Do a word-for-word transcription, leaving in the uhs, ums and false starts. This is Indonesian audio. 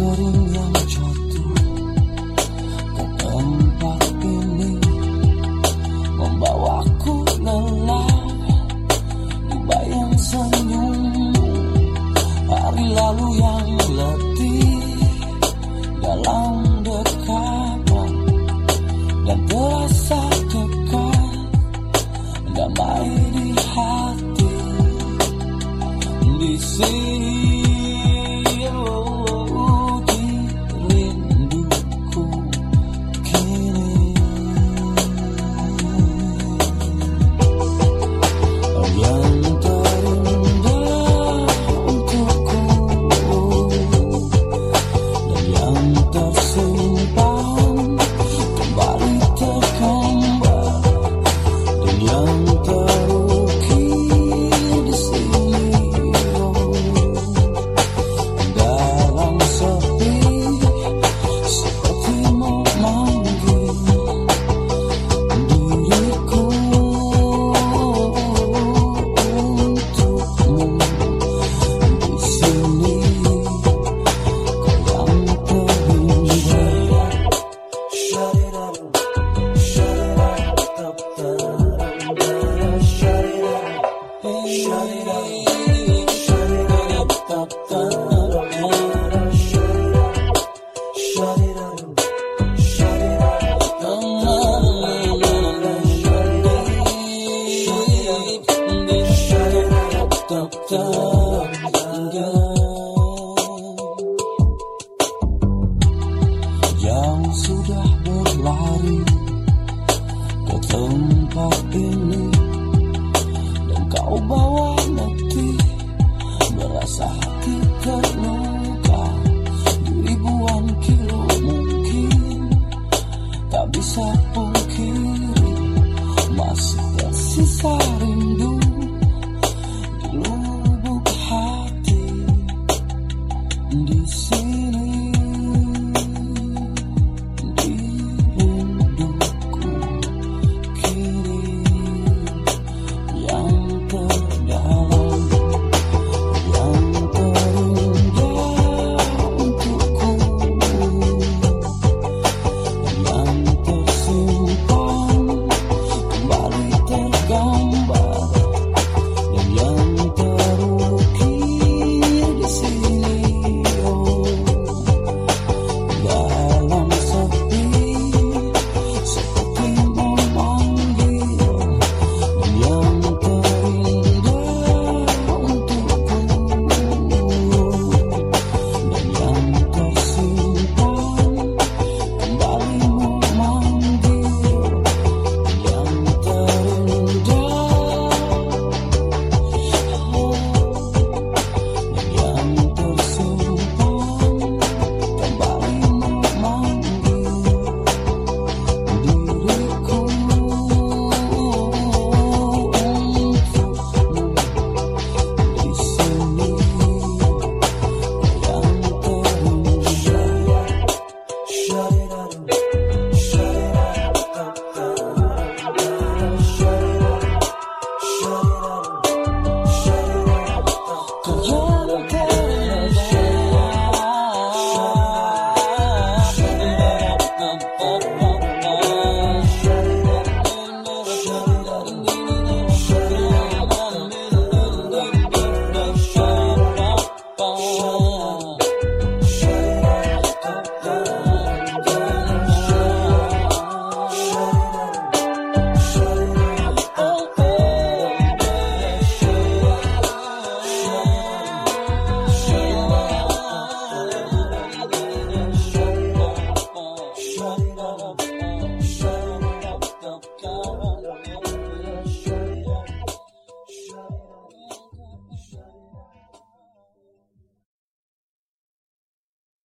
kering yang jatuh ke tempat ini membawaku lelah di bayang senyummu. Hari lalu yang letih dalam dekatan dan terasa dekat, damai di hati di sini. Oh, di rinduku kini yang terindah untukku dan yang tersimpan kembali tergambar dan yang terukir di sini. Oh, dalam sepi seperti memanggil diriku untukmu di sini. Kau yang terindah. Shut it up, shut it up, stop the shut it up, shut it up, shut it up, stop the shut it up, shut it up, stop the yang sudah berlari ke tempat ini dan kau bawa letih, merasa hati terluka di ribuan kilo. Mungkin tak bisa pungkiri masih tersisa rindu di lubuk hati di sini. Di rinduku kini yang terdalam, yang terindah untukku, yang tersimpan kembali tergambar dan yang terukir di sini. Oh, dalam sepi seperti memanggil dan yang terindah untukku dan yang tersimpan kembali memanggil yang terindah. Oh, yang tersimpan kembali memanggil diriku untukmu di sini. Yang terindah. Shut it up, shut it up, stop the shut it up, shut it up, shut it up, stop the yang terindah. Shut it up, stop the shut it up, shut it up, shut it up, shut it up.